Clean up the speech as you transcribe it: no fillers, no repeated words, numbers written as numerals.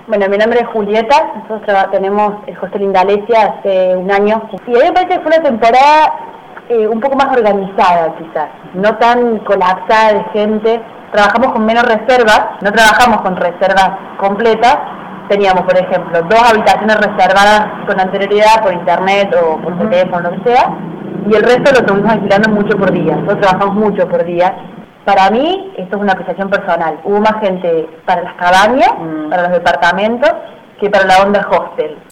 Bueno, mi nombre es Julieta, nosotros tenemos el hostel Indalecia hace un año. Y a mí me parece que fue una temporada un poco más organizada quizás, no tan colapsada de gente. Trabajamos con menos reservas, no trabajamos con reservas completas. Teníamos, por ejemplo, 2 habitaciones reservadas con anterioridad por internet o por teléfono, lo que sea, y el resto lo estuvimos alquilando mucho por día. Nosotros trabajamos mucho por día. Para mí, esto es una apreciación personal. Hubo más gente para las cabañas, para los departamentos, que para la onda hostel.